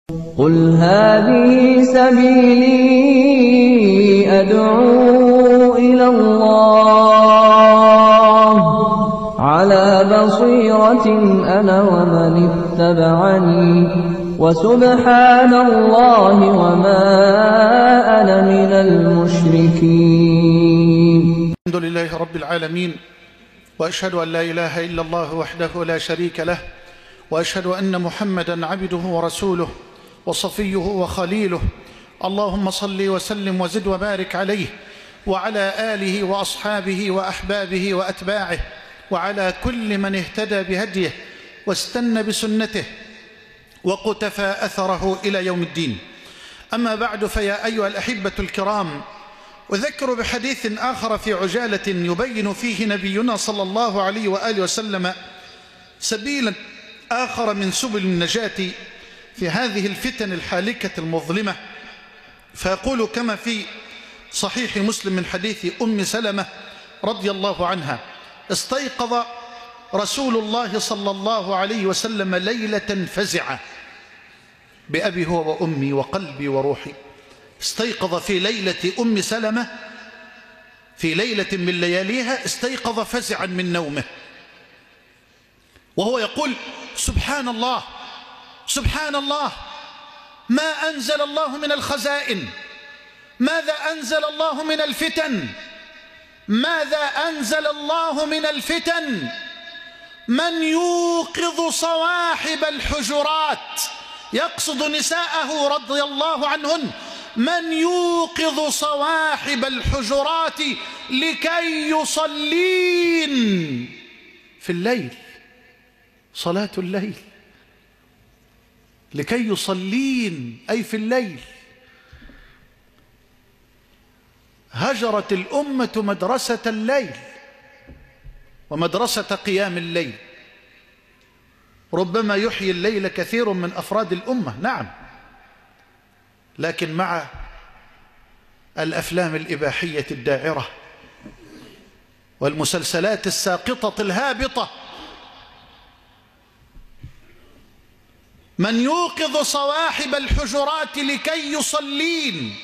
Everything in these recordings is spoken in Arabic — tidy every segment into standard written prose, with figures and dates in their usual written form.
قُلْ هَٰذِهِ سَبِيلِي أَدْعُو إِلَى اللَّهِ ۚ عَلَىٰ بَصِيرَةٍ أَنَا وَمَنِ اتَّبَعَنِي ۖ وَسُبْحَانَ اللَّهِ وَمَا أَنَا مِنَ الْمُشْرِكِينَ. الحمد لله رب العالمين، وأشهد أن لا إله إلا الله وحده لا شريك له، وأشهد أن محمدًا عبده ورسوله وصفيه وخليله. اللهم صل وسلم وزد وبارك عليه وعلى آله وأصحابه وأحبابه وأتباعه وعلى كل من اهتدى بهديه واستنى بسنته وقتفى أثره إلى يوم الدين. أما بعد، فيا أيها الأحبة الكرام، أذكر بحديث آخر في عجالة يبين فيه نبينا صلى الله عليه وآله وسلم سبيلا آخر من سبل النجاة في هذه الفتن الحالكة المظلمة، فيقول كما في صحيح مسلم من حديث أم سلمة رضي الله عنها: استيقظ رسول الله صلى الله عليه وسلم ليلة فزعة بأبي هو وأمي وقلبي وروحي. استيقظ في ليلة أم سلمة، في ليلة من لياليها استيقظ فزعا من نومه، وهو يقول: سبحان الله سبحان الله، ما أنزل الله من الخزائن، ماذا أنزل الله من الفتن، ماذا أنزل الله من الفتن، من يوقظ صواحب الحجرات، يقصد نساءه رضي الله عنهن، من يوقظ صواحب الحجرات لكي يصلين في الليل، صلاة الليل، لكي يصلين أي في الليل. هجرت الأمة مدرسة الليل ومدرسة قيام الليل. ربما يحيي الليل كثير من أفراد الأمة، نعم، لكن مع الأفلام الإباحية الداعرة والمسلسلات الساقطة الهابطة، من يوقظ صواحب الحجرات لكي يصلين.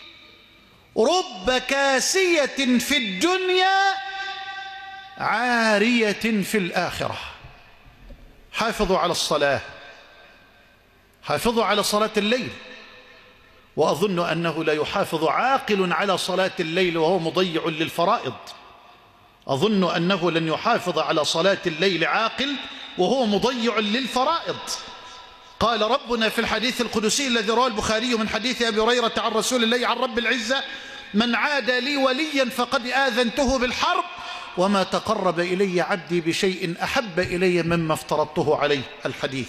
رب كاسية في الدنيا عارية في الآخرة. حافظوا على الصلاة، حافظوا على صلاة الليل. وأظن أنه لا يحافظ عاقل على صلاة الليل وهو مضيع للفرائض. أظن أنه لن يحافظ على صلاة الليل عاقل وهو مضيع للفرائض. قال ربنا في الحديث القدسي الذي رواه البخاري من حديث أبي هريرة عن رسول الله عن رب العزة: من عادى لي وليا فقد آذنته بالحرب، وما تقرب إلي عبدي بشيء أحب إلي مما افترضته عليه. الحديث.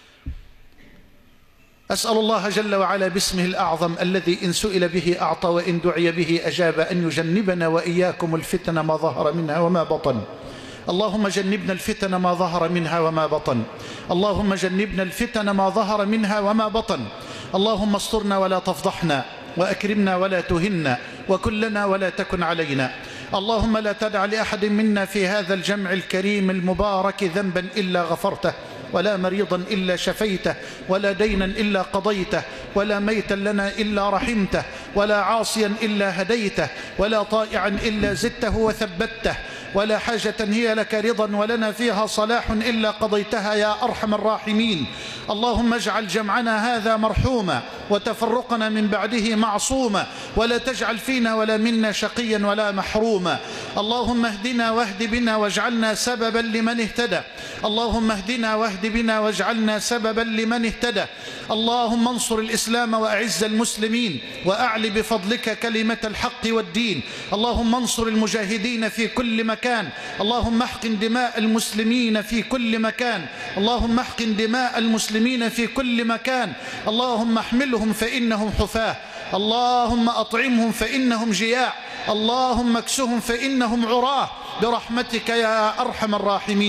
أسأل الله جل وعلا باسمه الأعظم الذي إن سئل به أعطى وإن دعي به أجاب أن يجنبنا وإياكم الفتن ما ظهر منها وما بطن. اللهم جنبنا الفتن ما ظهر منها وما بطن. اللهم جنبنا الفتن ما ظهر منها وما بطن. اللهم استرنا ولا تفضحنا، وأكرمنا ولا تهنا، وكلنا ولا تكن علينا. اللهم لا تدع لأحد منا في هذا الجمع الكريم المبارك ذنبا إلا غفرته، ولا مريضا إلا شفيته، ولا دينا إلا قضيته، ولا ميتا لنا إلا رحمته، ولا عاصيا إلا هديته، ولا طائعا إلا زدته وثبته، ولا حاجة هي لك رضا ولنا فيها صلاح إلا قضيتها يا أرحم الراحمين. اللهم اجعل جمعنا هذا مرحوما، وتفرقنا من بعده معصوما، ولا تجعل فينا ولا منا شقيا ولا محروما. اللهم اهدنا واهد بنا واجعلنا سببا لمن اهتدى. اللهم اهدنا واهد بنا واجعلنا سببا لمن اهتدى. اللهم انصر الإسلام وأعز المسلمين، وأعل بفضلك كلمة الحق والدين. اللهم انصر المجاهدين في كل مكان. اللهم احقن دماء المسلمين في كل مكان. اللهم احقن دماء المسلمين في كل مكان. اللهم احملهم فإنهم حفاة. اللهم أطعمهم فإنهم جياع. اللهم اكسهم فإنهم عراه، برحمتك يا أرحم الراحمين.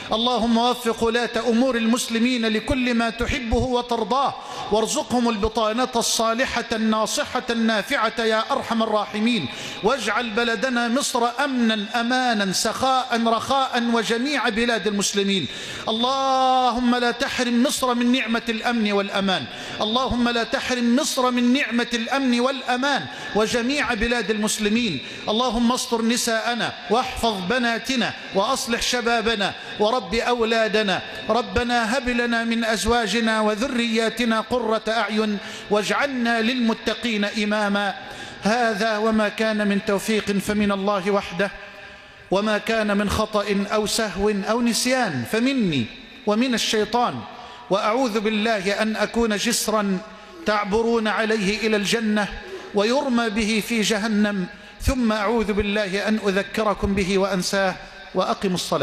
اللهم وفق ولاة أمور المسلمين لكل ما تحبه وترضاه، وارزقهم البطانة الصالحة الناصحة النافعة يا أرحم الراحمين. واجعل بلدنا مصر أمنا أمانا سخاء رخاء وجميع بلاد المسلمين. اللهم لا تحرم مصر من نعمة الأمن والأمان، اللهم لا تحرم مصر من نعمة الأمن والأمان وجميع بلاد المسلمين. اللهم استر نساءنا واحفظ بناتنا وأصلح شبابنا ورب أولادنا. ربنا هب لنا من أزواجنا وذرياتنا قرة أعين واجعلنا للمتقين إماما. هذا وما كان من توفيق فمن الله وحده، وما كان من خطأ أو سهو أو نسيان فمني ومن الشيطان، وأعوذ بالله أن أكون جسرا تعبرون عليه إلى الجنة ويرمى به في جهنم، ثم أعوذ بالله أن أذكركم به وأنساه. وأقم الصلاة.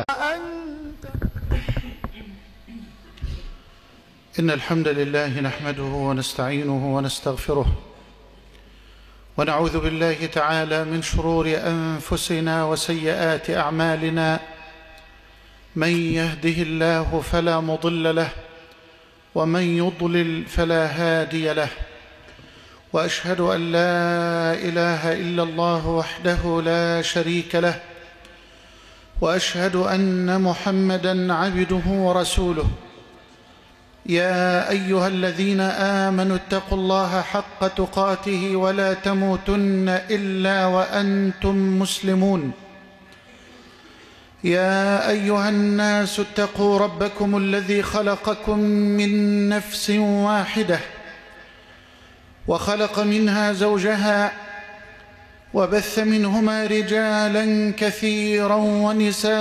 إن الحمد لله نحمده ونستعينه ونستغفره، ونعوذ بالله تعالى من شرور أنفسنا وسيئات أعمالنا. من يهده الله فلا مضل له، ومن يضلل فلا هادي له. وأشهد أن لا إله إلا الله وحده لا شريك له، وأشهد أن محمدًا عبده ورسوله. يا أيها الذين آمنوا اتقوا الله حق تقاته ولا تموتن إلا وأنتم مسلمون. يا أيها الناس اتقوا ربكم الذي خلقكم من نفس واحدة، وخلق منها زوجها، وبث منهما رجالا كثيرا ونساء.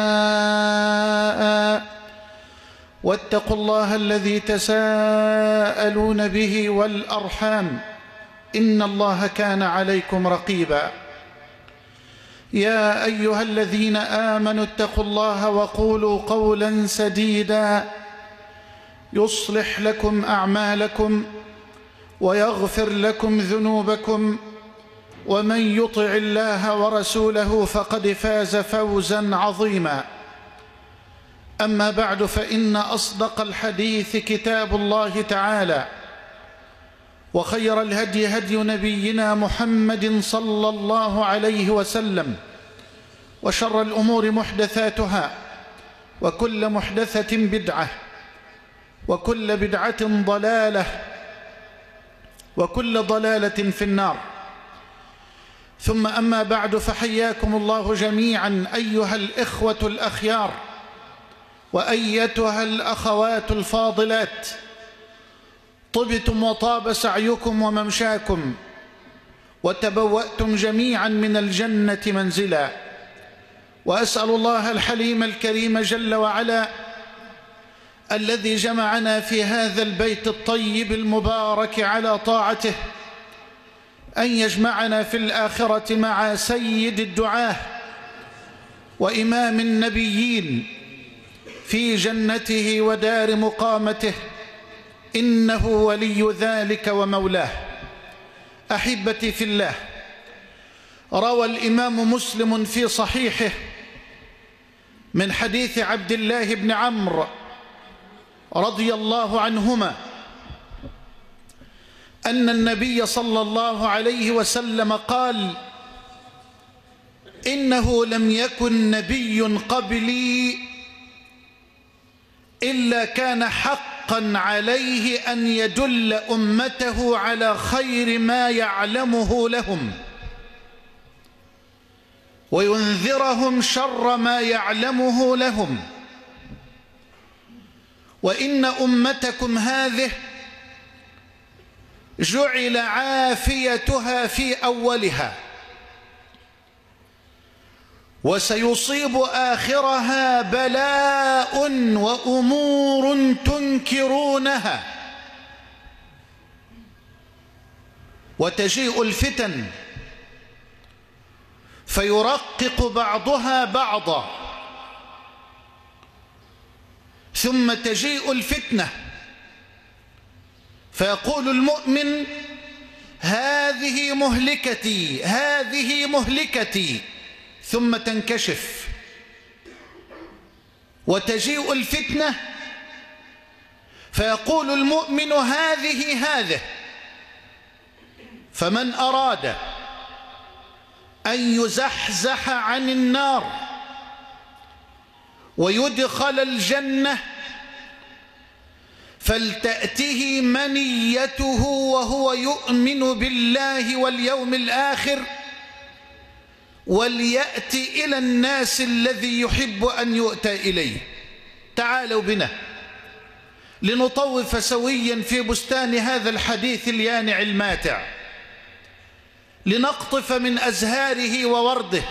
واتقوا الله الذي تساءلون به والأرحام، إن الله كان عليكم رقيبا. يا أيها الذين آمنوا اتقوا الله وقولوا قولا سديدا يصلح لكم أعمالكم ويغفر لكم ذنوبكم، ومن يطع الله ورسوله فقد فاز فوزا عظيما. أما بعد، فإن أصدق الحديث كتاب الله تعالى، وخير الهدي هدي نبينا محمد صلى الله عليه وسلم، وشر الأمور محدثاتها، وكل محدثة بدعة، وكل بدعة ضلالة، وكل ضلالة في النار. ثم أما بعد، فحياكم الله جميعا أيها الإخوة الأخيار، وأيتها الأخوات الفاضلات. طبتم وطاب سعيكم وممشاكم، وتبوأتم جميعا من الجنة منزلا. وأسأل الله الحليم الكريم جل وعلا الذي جمعنا في هذا البيت الطيب المبارك على طاعته أن يجمعنا في الآخرة مع سيد الدعاة وإمام النبيين في جنته ودار مقامته، إنه ولي ذلك ومولاه. أحبتي في الله، روى الإمام مسلم في صحيحه من حديث عبد الله بن عمرو رضي الله عنهما أن النبي صلى الله عليه وسلم قال: إنه لم يكن نبي قبلي إلا كان حقا عليه أن يدل أمته على خير ما يعلمه لهم، وينذرهم شر ما يعلمه لهم. وإن أمتكم هذه جعل عافيتها في أولها، وسيصيب آخرها بلاء وأمور تنكرونها، وتجيء الفتن فيرقق بعضها بعضا، ثم تجيء الفتنة فيقول المؤمن: هذه مهلكتي، هذه مهلكتي، ثم تنكشف وتجيء الفتنة فيقول المؤمن هذه فمن أراد أن يزحزح عن النار ويدخل الجنة فلتأته منيته وهو يؤمن بالله واليوم الآخر وليأتي إلى الناس الذي يحب أن يؤتى إليه. تعالوا بنا لنطوف سويا في بستان هذا الحديث اليانع الماتع، لنقطف من أزهاره وورده،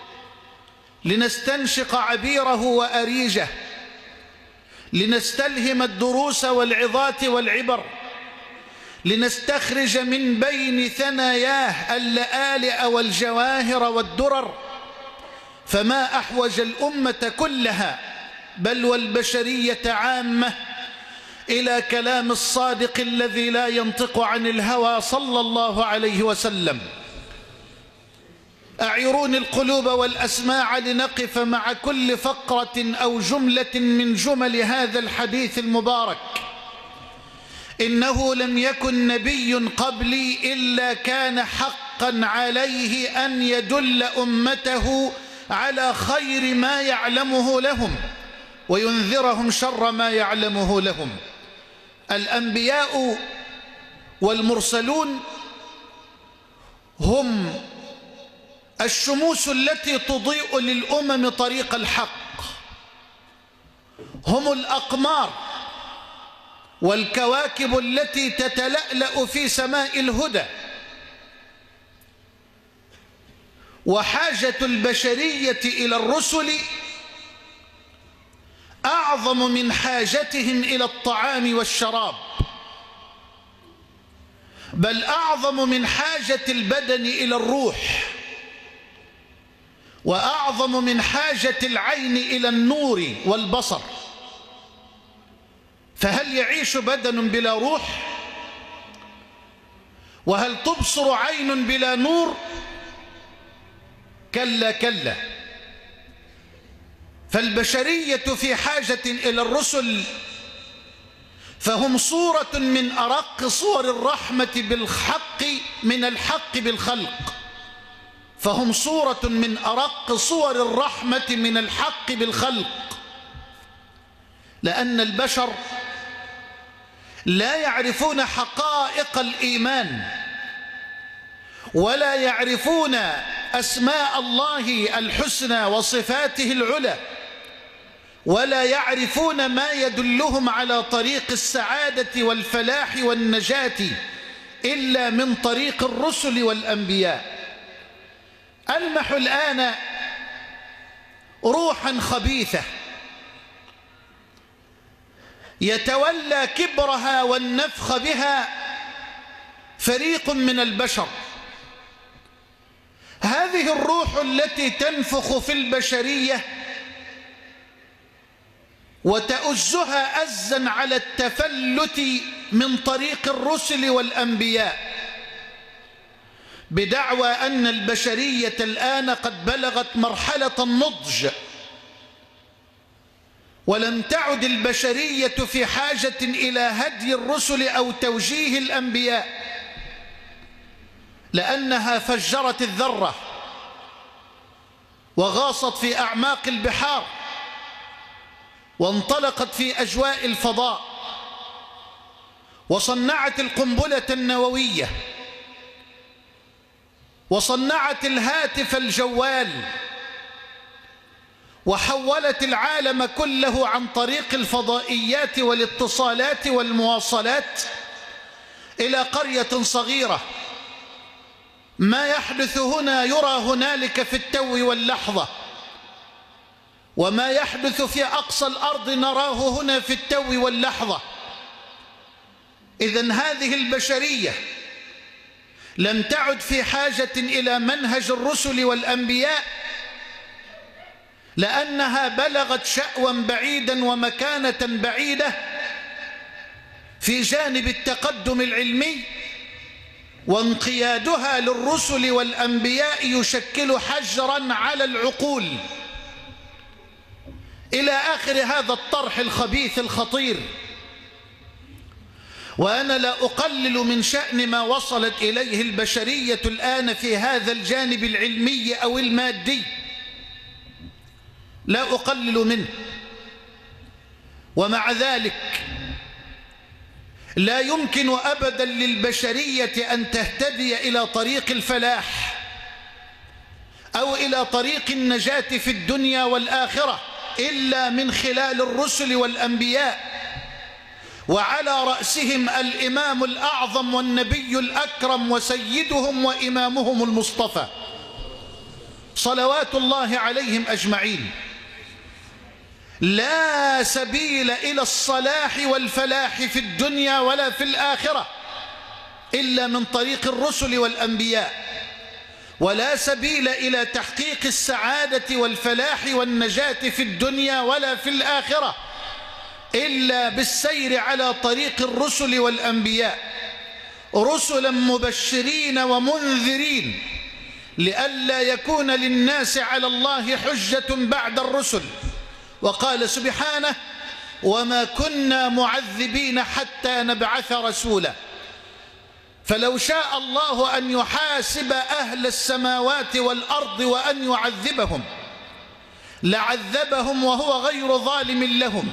لنستنشق عبيره وأريجه، لنستلهم الدروس والعظات والعبر، لنستخرج من بين ثناياه اللآلئ والجواهر والدرر. فما أحوج الأمة كلها بل والبشرية عامة إلى كلام الصادق الذي لا ينطق عن الهوى صلى الله عليه وسلم. أعيروني القلوب والأسماع لنقف مع كل فقرة أو جملة من جمل هذا الحديث المبارك. إنه لم يكن نبي قبلي إلا كان حقا عليه أن يدل أمته على خير ما يعلمه لهم وينذرهم شر ما يعلمه لهم. الأنبياء والمرسلون هم الشموس التي تضيء للأمم طريق الحق، هم الأقمار والكواكب التي تتلألأ في سماء الهدى. وحاجة البشرية إلى الرسل أعظم من حاجتهم إلى الطعام والشراب، بل أعظم من حاجة البدن إلى الروح، وأعظم من حاجة العين إلى النور والبصر. فهل يعيش بدن بلا روح؟ وهل تبصر عين بلا نور؟ كلا كلا. فالبشرية في حاجة إلى الرسل، فهم صورة من أرق صور الرحمة بالحق من الحق بالخلق، فهم صورة من أرق صور الرحمة من الحق بالخلق. لأن البشر لا يعرفون حقائق الإيمان، ولا يعرفون أسماء الله الحسنى وصفاته العلى، ولا يعرفون ما يدلهم على طريق السعادة والفلاح والنجاة إلا من طريق الرسل والأنبياء. ألمح الآن روحا خبيثة يتولى كبرها والنفخ بها فريق من البشر. هذه الروح التي تنفخ في البشرية وتؤزها أزا على التفلت من طريق الرسل والأنبياء، بدعوى أن البشرية الآن قد بلغت مرحلة النضج، ولم تعد البشرية في حاجة إلى هدي الرسل أو توجيه الأنبياء، لأنها فجرت الذرة وغاصت في أعماق البحار وانطلقت في أجواء الفضاء وصنعت القنبلة النووية وصنعت الهاتف الجوال وحولت العالم كله عن طريق الفضائيات والاتصالات والمواصلات إلى قرية صغيرة. ما يحدث هنا يرى هنالك في التو واللحظة، وما يحدث في أقصى الأرض نراه هنا في التو واللحظة. إذن هذه البشرية لم تعد في حاجة إلى منهج الرسل والأنبياء، لأنها بلغت شأوا بعيدا ومكانة بعيدة في جانب التقدم العلمي، وانقيادها للرسل والأنبياء يشكل حجرا على العقول. إلى آخر هذا الطرح الخبيث الخطير. وأنا لا أقلل من شأن ما وصلت إليه البشرية الآن في هذا الجانب العلمي أو المادي، لا أقلل منه، ومع ذلك لا يمكن أبدا للبشرية أن تهتدي إلى طريق الفلاح أو إلى طريق النجاة في الدنيا والآخرة إلا من خلال الرسل والأنبياء، وعلى رأسهم الإمام الأعظم والنبي الأكرم وسيدهم وإمامهم المصطفى صلوات الله عليهم أجمعين. لا سبيل إلى الصلاح والفلاح في الدنيا ولا في الآخرة إلا من طريق الرسل والأنبياء، ولا سبيل إلى تحقيق السعادة والفلاح والنجاة في الدنيا ولا في الآخرة إلا بالسير على طريق الرسل والأنبياء، رسلا مبشرين ومنذرين لئلا يكون للناس على الله حجة بعد الرسل. وقال سبحانه: وما كنا معذبين حتى نبعث رسولا. فلو شاء الله أن يحاسب أهل السماوات والأرض وأن يعذبهم لعذبهم وهو غير ظالم لهم،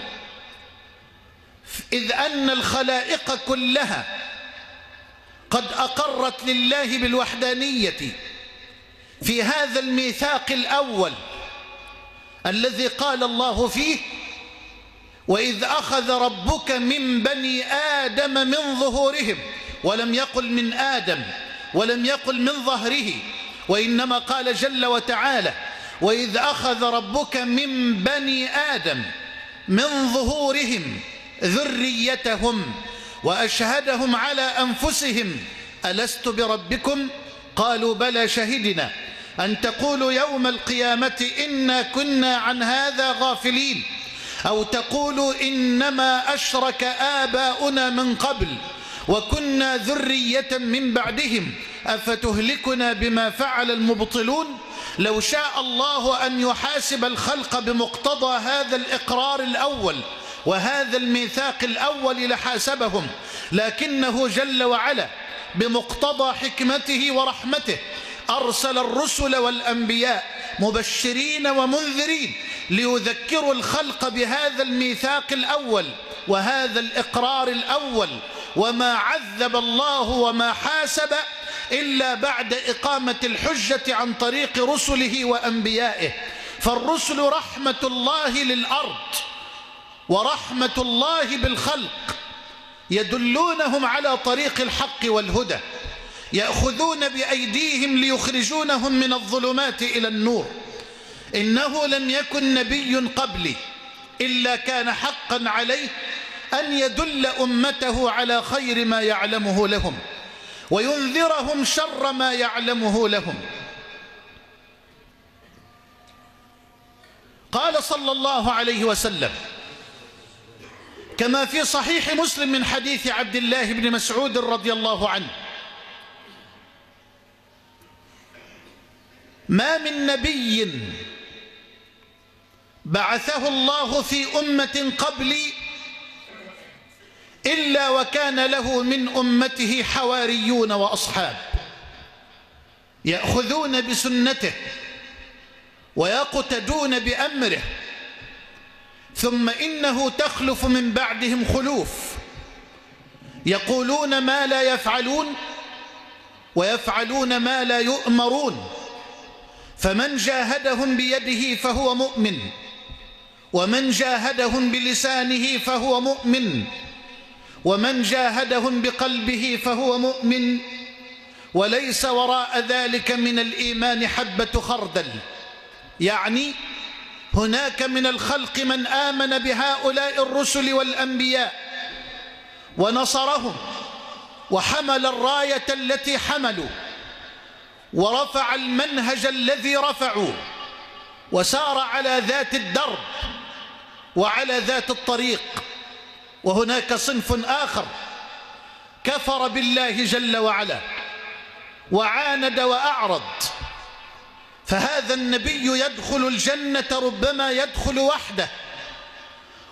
إذ أن الخلائق كلها قد أقرت لله بالوحدانية في هذا الميثاق الأول الذي قال الله فيه: وإذ أخذ ربك من بني آدم من ظهورهم، ولم يقل من آدم ولم يقل من ظهره، وإنما قال جل وتعالى: وإذ أخذ ربك من بني آدم من ظهورهم ذريتهم وأشهدهم على أنفسهم ألست بربكم قالوا بلى شهدنا أن تقولوا يوم القيامة إنا كنا عن هذا غافلين أو تقولوا إنما أشرك آباؤنا من قبل وكنا ذرية من بعدهم أفتهلكنا بما فعل المبطلون. لو شاء الله أن يحاسب الخلق بمقتضى هذا الإقرار الأول وهذا الميثاق الأول لحاسبهم، لكنه جل وعلا بمقتضى حكمته ورحمته أرسل الرسل والأنبياء مبشرين ومنذرين ليذكروا الخلق بهذا الميثاق الأول وهذا الإقرار الأول. وما عذب الله وما حاسب إلا بعد إقامة الحجة عن طريق رسله وأنبيائه. فالرسل رحمة الله للأرض ورحمة الله بالخلق، يدلونهم على طريق الحق والهدى، يأخذون بأيديهم ليخرجونهم من الظلمات إلى النور. إنه لم يكن نبي قبلي إلا كان حقا عليه أن يدل أمته على خير ما يعلمه لهم وينذرهم شر ما يعلمه لهم. قال صلى الله عليه وسلم كما في صحيح مسلم من حديث عبد الله بن مسعود رضي الله عنه: ما من نبي بعثه الله في أمة قبلي إلا وكان له من أمته حواريون وأصحاب يأخذون بسنته ويقتدون بأمره، ثم إنه تخلف من بعدهم خلوف يقولون ما لا يفعلون ويفعلون ما لا يؤمرون، فمن جاهدهم بيده فهو مؤمن، ومن جاهدهم بلسانه فهو مؤمن، ومن جاهدهم بقلبه فهو مؤمن، وليس وراء ذلك من الإيمان حبة خردل. يعني هناك من الخلق من آمن بهؤلاء الرسل والأنبياء ونصرهم وحمل الراية التي حملوا ورفع المنهج الذي رفعوا وسار على ذات الدرب وعلى ذات الطريق. وهناك صنف آخر كفر بالله جل وعلا وعاند وأعرض، فهذا النبي يدخل الجنة ربما يدخل وحده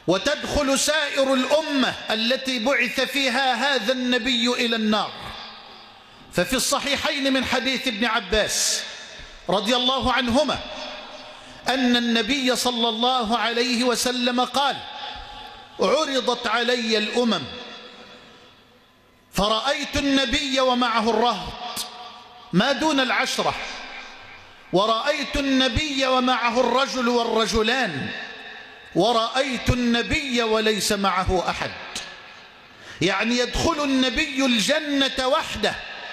وتدخل سائر الأمة التي بعث فيها هذا النبي إلى النار. ففي الصحيحين من حديث ابن عباس رضي الله عنهما أن النبي صلى الله عليه وسلم قال: عرضت علي الأمم فرأيت النبي ومعه الرهط ما دون العشرة، ورأيت النبي ومعه الرجل والرجلان، ورأيت النبي وليس معه أحد. يعني يدخل النبي الجنة وحده،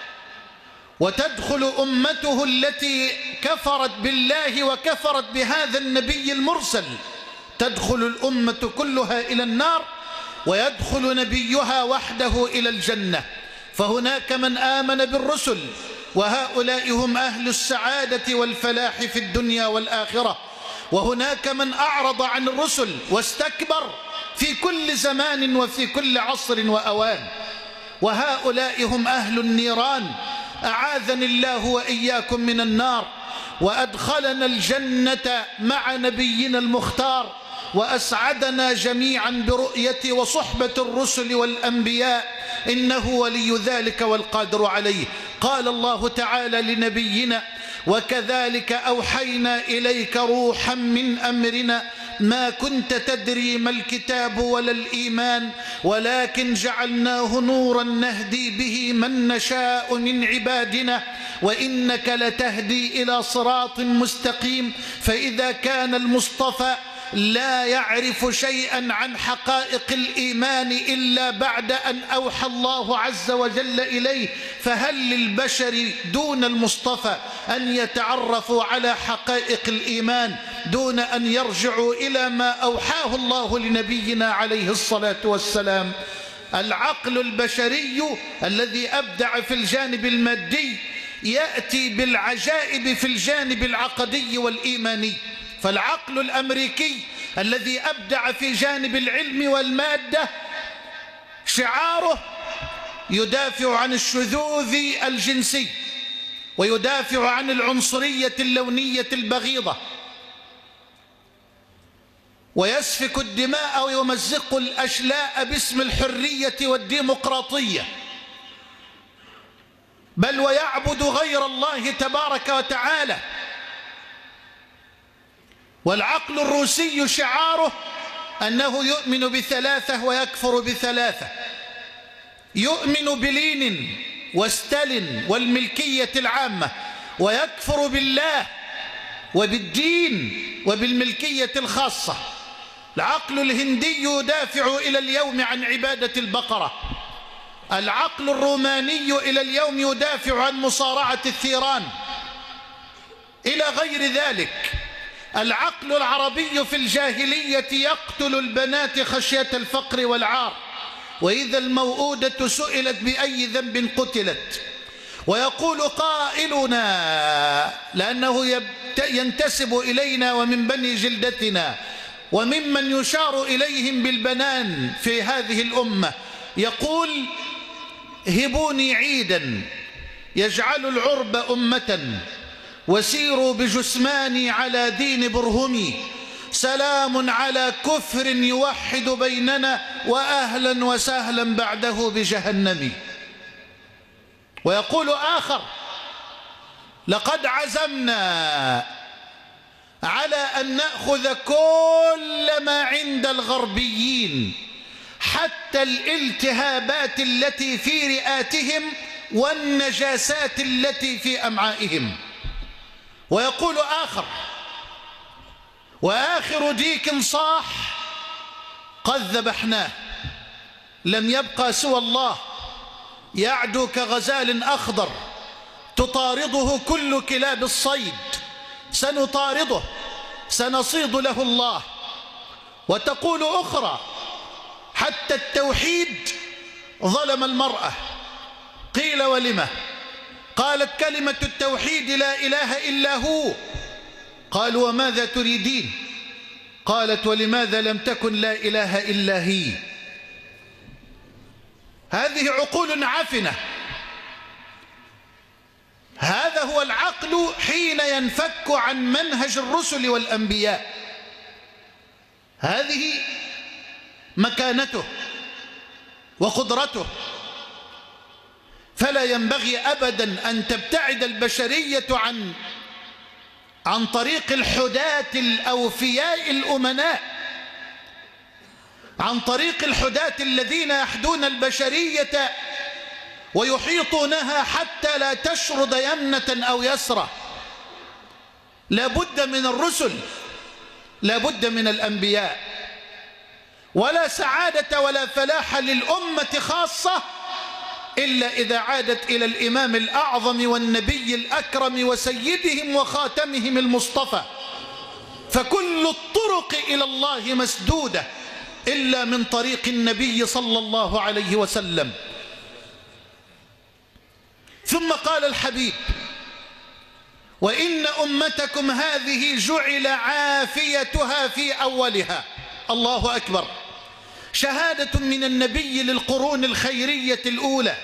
وتدخل أمته التي كفرت بالله وكفرت بهذا النبي المرسل، تدخل الأمة كلها إلى النار، ويدخل نبيها وحده إلى الجنة. فهناك من آمن بالرسل، وهؤلاء هم أهل السعادة والفلاح في الدنيا والآخرة، وهناك من أعرض عن الرسل واستكبر في كل زمان وفي كل عصر وأوان، وهؤلاء هم أهل النيران. أعاذني الله وإياكم من النار، وأدخلنا الجنة مع نبينا المختار، وأسعدنا جميعا برؤية وصحبة الرسل والأنبياء، إنه ولي ذلك والقادر عليه. قال الله تعالى لنبينا: وكذلك أوحينا إليك روحا من أمرنا ما كنت تدري ما الكتاب ولا الإيمان ولكن جعلناه نورا نهدي به من نشاء من عبادنا وإنك لتهدي إلى صراط مستقيم. فإذا كان المصطفى لا يعرف شيئا عن حقائق الإيمان إلا بعد أن أوحى الله عز وجل إليه، فهل للبشر دون المصطفى أن يتعرفوا على حقائق الإيمان دون أن يرجعوا إلى ما أوحاه الله لنبينا عليه الصلاة والسلام؟ العقل البشري الذي أبدع في الجانب المادي يأتي بالعجائب في الجانب العقدي والإيماني. فالعقل الأمريكي الذي أبدع في جانب العلم والمادة شعاره يدافع عن الشذوذ الجنسي، ويدافع عن العنصرية اللونية البغيضة، ويسفك الدماء ويمزق الأشلاء باسم الحرية والديمقراطية، بل ويعبد غير الله تبارك وتعالى. والعقل الروسي شعاره أنه يؤمن بثلاثة ويكفر بثلاثة، يؤمن بلينين وستالين والملكية العامة، ويكفر بالله وبالدين وبالملكية الخاصة. العقل الهندي يدافع إلى اليوم عن عبادة البقرة، العقل الروماني إلى اليوم يدافع عن مصارعة الثيران، إلى غير ذلك. العقل العربي في الجاهلية يقتل البنات خشية الفقر والعار، وإذا الموءودة سئلت بأي ذنب قتلت. ويقول قائلنا لأنه ينتسب إلينا ومن بني جلدتنا وممن يشار إليهم بالبنان في هذه الأمة، يقول: هبوني عيدا يجعل العرب أمة وسيروا بجثماني على دين برهمي، سلام على كفر يوحد بيننا وأهلا وسهلا بعده بجهنم. ويقول آخر: لقد عزمنا على أن نأخذ كل ما عند الغربيين حتى الالتهابات التي في رئاتهم والنجاسات التي في أمعائهم. ويقول آخر: وآخر ديك صاح قد ذبحناه، لم يبقى سوى الله يعدو كغزال أخضر تطارده كل كلاب الصيد، سنطارده سنصيد له الله. وتقول أخرى: حتى التوحيد ظلم المرأة. قيل: ولم؟ قالت: كلمة التوحيد لا إله إلا هو. قالوا: وماذا تريدين؟ قالت: ولماذا لم تكن لا إله إلا هي؟ هذه عقول عفنة. هذا هو العقل حين ينفك عن منهج الرسل والأنبياء. هذه مكانته وقدرته، فلا ينبغي أبدا أن تبتعد البشرية عن طريق الحداة الأوفياء الأمناء، عن طريق الحداة الذين يحدون البشرية ويحيطونها حتى لا تشرد يمنة أو يسرى. لا بد من الرسل، لا بد من الأنبياء، ولا سعادة ولا فلاح للأمة خاصة إلا إذا عادت إلى الإمام الأعظم والنبي الأكرم وسيدهم وخاتمهم المصطفى. فكل الطرق إلى الله مسدودة إلا من طريق النبي صلى الله عليه وسلم. ثم قال الحبيب: وإن أمتكم هذه جعل عافيتها في أولها. الله أكبر. شهادة من النبي للقرون الخيرية الأولى،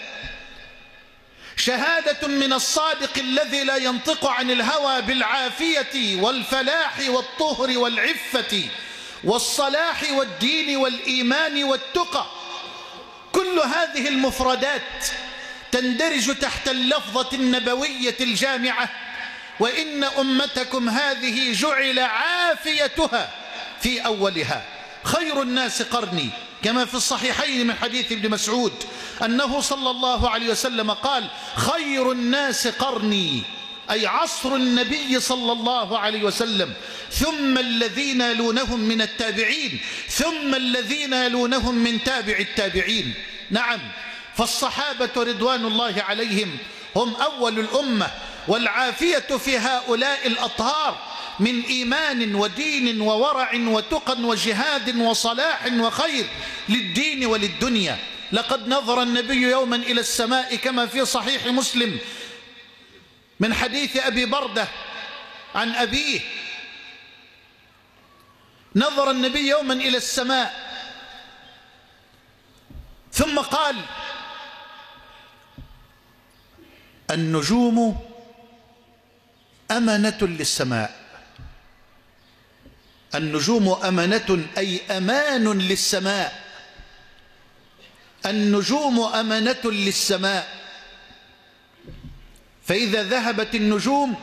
شهادة من الصادق الذي لا ينطق عن الهوى بالعافية والفلاح والطهر والعفة والصلاح والدين والإيمان والتقى. كل هذه المفردات تندرج تحت اللفظة النبوية الجامعة: وإن أمتكم هذه جعل عافيتها في أولها. خير الناس قرني، كما في الصحيحين من حديث ابن مسعود أنه صلى الله عليه وسلم قال: خير الناس قرني، أي عصر النبي صلى الله عليه وسلم، ثم الذين يلونهم من التابعين، ثم الذين يلونهم من تابع التابعين. نعم، فالصحابة رضوان الله عليهم هم أول الأمة، والعافية في هؤلاء الأطهار من إيمان ودين وورع وتقى وجهاد وصلاح وخير للدين وللدنيا. لقد نظر النبي يوما إلى السماء كما في صحيح مسلم من حديث أبي بردة عن أبيه: نظر النبي يوما إلى السماء ثم قال: النجوم أمنة للسماء. النجوم أمنة، أي أمان للسماء. النجوم أمنة للسماء، فإذا ذهبت النجوم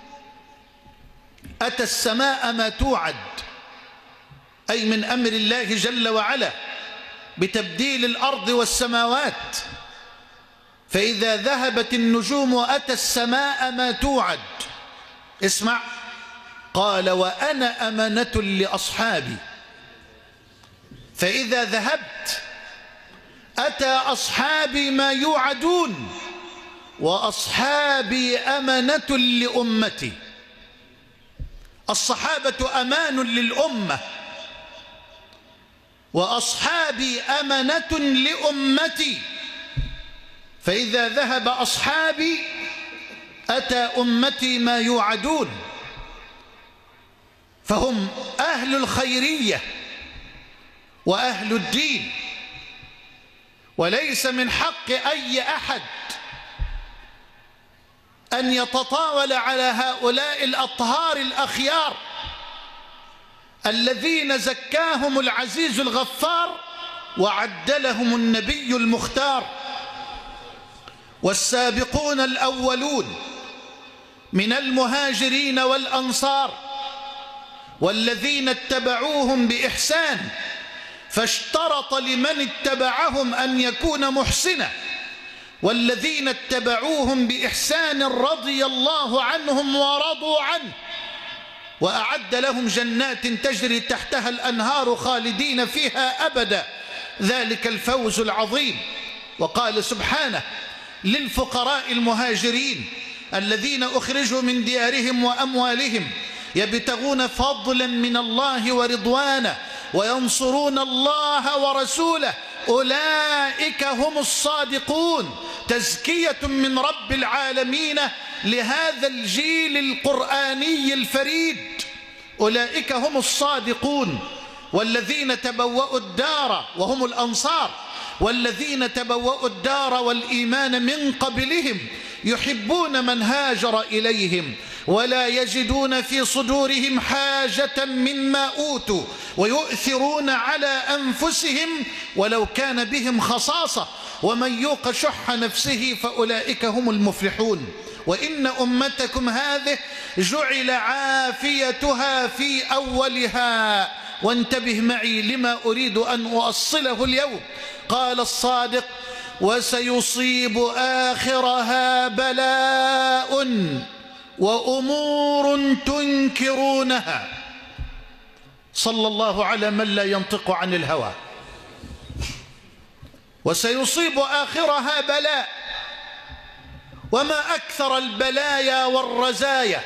أتى السماء ما توعد، أي من أمر الله جل وعلا بتبديل الأرض والسماوات. فإذا ذهبت النجوم أتى السماء ما توعد. اسمع، قال: وأنا أمنة لأصحابي. فإذا ذهبت أتى أصحابي ما يوعدون، وأصحابي أمنة لأمتي. الصحابة أمان للأمة، وأصحابي أمنة لأمتي. فإذا ذهب أصحابي أتى أمتي ما يوعدون. فهم أهل الخيرية وأهل الدين، وليس من حق أي أحد أن يتطاول على هؤلاء الأطهار الأخيار الذين زكاهم العزيز الغفار وعدلهم النبي المختار. والسابقون الأولون من المهاجرين والأنصار والذين اتبعوهم بإحسان، فاشترط لمن اتبعهم أن يكون محسنا، والذين اتبعوهم بإحسان رضي الله عنهم ورضوا عنه، وأعد لهم جنات تجري تحتها الأنهار خالدين فيها أبدا، ذلك الفوز العظيم. وقال سبحانه: للفقراء المهاجرين الذين أخرجوا من ديارهم وأموالهم يبتغون فضلا من الله ورضوانه وينصرون الله ورسوله أولئك هم الصادقون. تزكية من رب العالمين لهذا الجيل القرآني الفريد. أولئك هم الصادقون، والذين تبوأوا الدار وهم الأنصار، والذين تبوأوا الدار والإيمان من قبلهم يحبون من هاجر إليهم ولا يجدون في صدورهم حاجة مما أوتوا ويؤثرون على أنفسهم ولو كان بهم خصاصة ومن يوق شح نفسه فأولئك هم المفلحون. وإن أمتكم هذه جعل عافيتها في أولها. وانتبه معي لما أريد أن أؤصله اليوم. قال الصادق: وسيصيب آخرها بلاء وأمور تنكرونها. صلى الله على من لا ينطق عن الهوى. وسيصيب آخرها بلاء. وما أكثر البلايا والرزايا،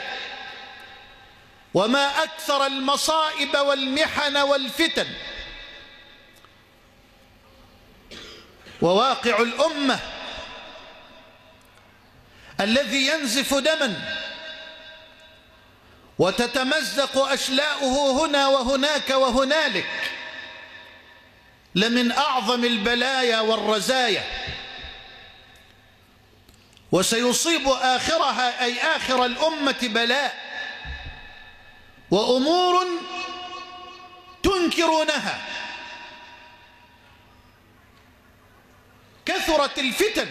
وما أكثر المصائب والمحن والفتن. وواقع الأمة الذي ينزف دما وتتمزق أشلاؤه هنا وهناك وهنالك لمن أعظم البلايا والرزايا. وسيصيب آخرها أي آخر الأمة بلاء وأمور تنكرونها. كثرت الفتن،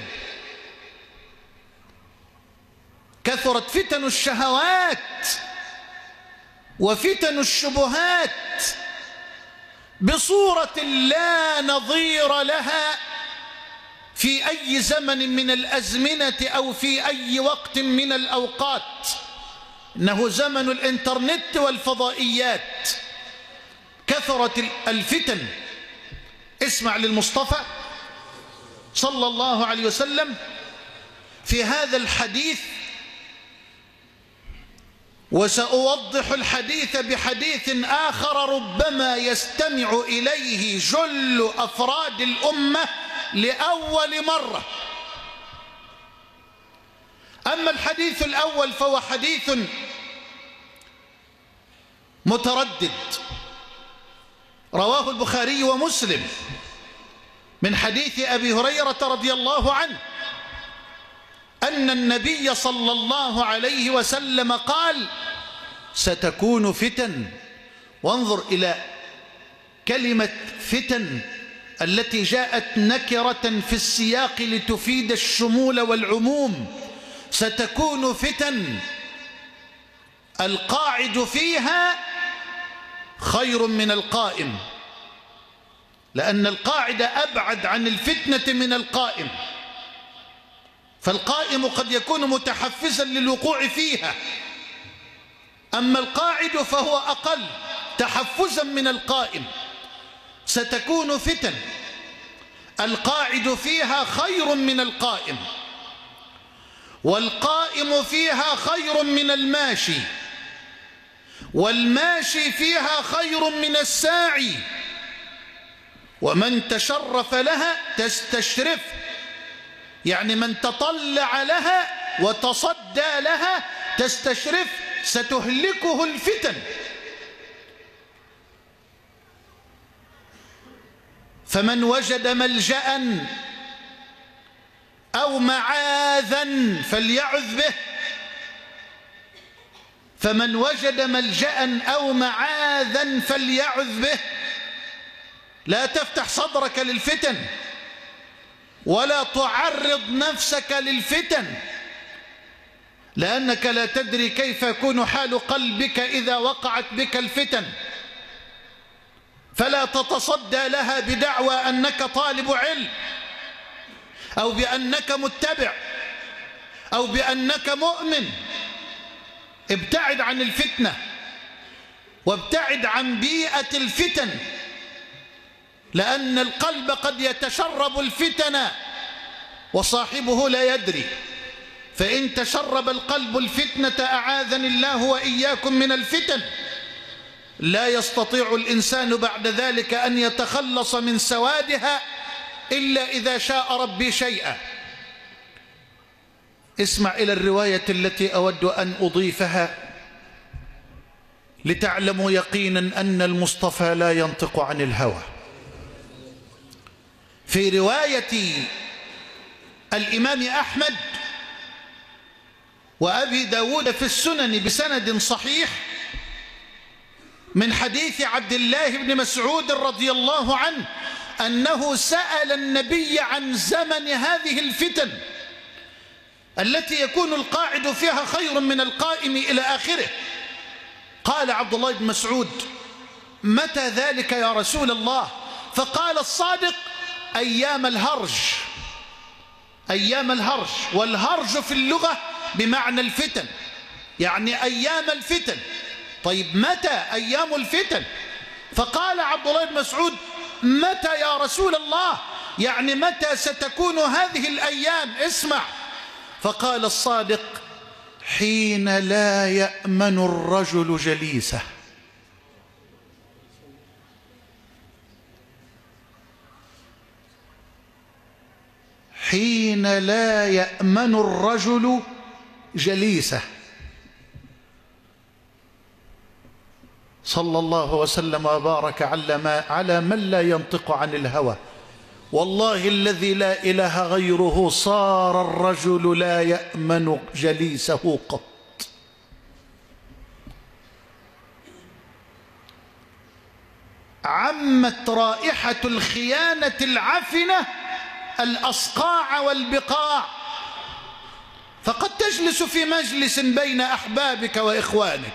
كثرت فتن الشهوات وفتن الشبهات بصورة لا نظير لها في أي زمن من الأزمنة أو في أي وقت من الأوقات. إنه زمن الإنترنت والفضائيات. كثرت الفتن. اسمع للمصطفى صلى الله عليه وسلم في هذا الحديث، وسأوضح الحديث بحديث آخر ربما يستمع إليه جل أفراد الأمة لأول مرة. أما الحديث الأول فهو حديث متردد رواه البخاري ومسلم من حديث أبي هريرة رضي الله عنه أن النبي صلى الله عليه وسلم قال: ستكون فتن. وانظر إلى كلمة فتن التي جاءت نكرة في السياق لتفيد الشمول والعموم. ستكون فتن القاعد فيها خير من القائم، لأن القاعد أبعد عن الفتنة من القائم. فالقائم قد يكون متحفزا للوقوع فيها، أما القاعد فهو أقل تحفزا من القائم. ستكون فتن القاعد فيها خير من القائم، والقائم فيها خير من الماشي، والماشي فيها خير من الساعي، ومن تشرف لها تستشرف، يعني من تطلع لها وتصدى لها تستشرف. ستهلكه الفتن. فمن وجد ملجأ أو معاذا فليعذ به. فمن وجد ملجأ أو معاذا فليعذ به. لا تفتح صدرك للفتن ولا تعرض نفسك للفتن، لأنك لا تدري كيف يكون حال قلبك إذا وقعت بك الفتن. فلا تتصدى لها بدعوى أنك طالب علم أو بأنك متبع أو بأنك مؤمن. ابتعد عن الفتنة وابتعد عن بيئة الفتن، لأن القلب قد يتشرب الفتن وصاحبه لا يدري. فإن تشرب القلب الفتنة أعاذني الله وإياكم من الفتن، لا يستطيع الإنسان بعد ذلك أن يتخلص من سوادها إلا إذا شاء ربي شيئا. اسمع إلى الرواية التي أود أن أضيفها لتعلموا يقينا أن المصطفى لا ينطق عن الهوى. في رواية الإمام أحمد وأبي داود في السنن بسند صحيح من حديث عبد الله بن مسعود رضي الله عنه أنه سأل النبي عن زمن هذه الفتن التي يكون القاعد فيها خير من القائم إلى آخره. قال عبد الله بن مسعود: متى ذلك يا رسول الله؟ فقال الصادق: أيام الهرج. أيام الهرج، والهرج في اللغة بمعنى الفتن، يعني أيام الفتن. طيب متى أيام الفتن؟ فقال عبد الله بن مسعود: متى يا رسول الله؟ يعني متى ستكون هذه الأيام؟ اسمع. فقال الصادق: حين لا يأمن الرجل جليسه. حين لا يأمن الرجل جليسه. صلى الله وسلم وبارك على من لا ينطق عن الهوى. والله الذي لا إله غيره صار الرجل لا يأمن جليسه قط. عمت رائحة الخيانة العفنة الأصقاع والبقاع، فقد تجلس في مجلس بين أحبابك وإخوانك،